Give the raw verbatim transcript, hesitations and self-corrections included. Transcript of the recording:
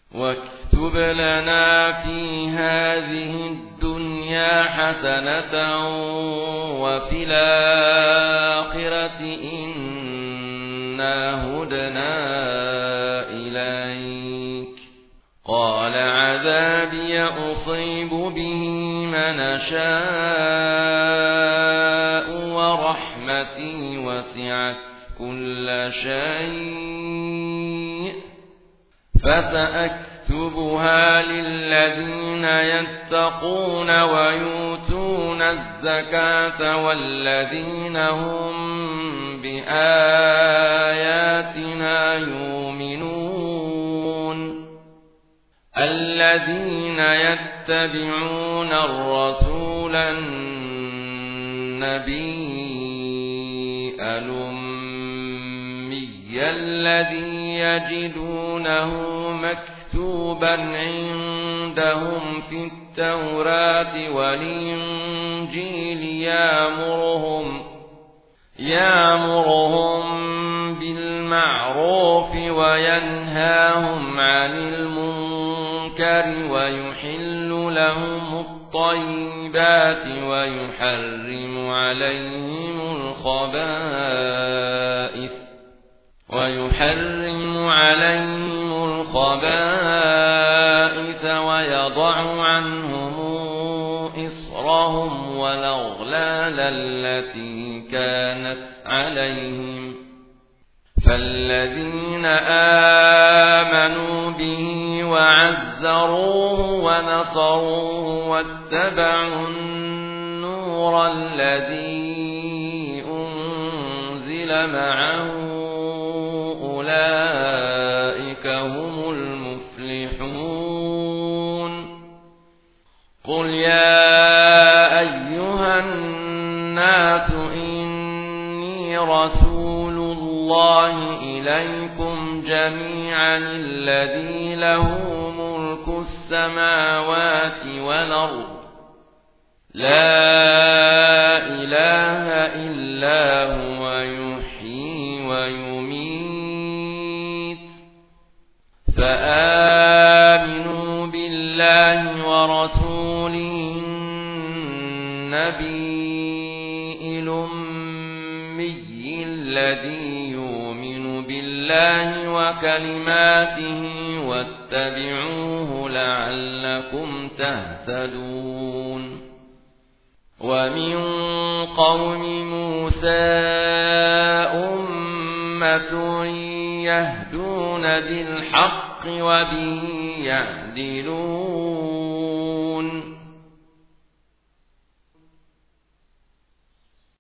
واكتب لنا في هذه الدنيا حسنة وفي الآخرة إنا هدنا إليك. قال عذابي أصيب به من أشاء ورحمتي وسعت كل شيء فسأكتبها للذين يتقون ويؤتون الزكاة والذين هم بآياتنا يؤمنون. الذين يتبعون الرسول النبي الأمي الذي يجدونه مكتوبا عندهم في التوراة والإنجيل يأمرهم يأمرهم بالمعروف وينهاهم عن المنكر ويحل لهم الطيبات ويحرم عليهم الخبائث ويحرم عليهم الخبائث ويضع عنهم إصرهم والأغلال التي كانت عليهم. فالذين آمنوا به وعزروه ونصروه واتبعوا النور الذي أنزل معه أولئك هم المفلحون. قل يا أيها الناس إني رسول الله إليكم جميعا الذي له ملك السماوات والأرض لا إله إلا هو يحيي ويميت. فآمنوا بالله ورسوله النبي الأمي الذي يؤمن بالله وكلماته واتبعوه لعلكم تهتدون. ومن قوم موسى أمة يهدون بالحق وبه يعدلون.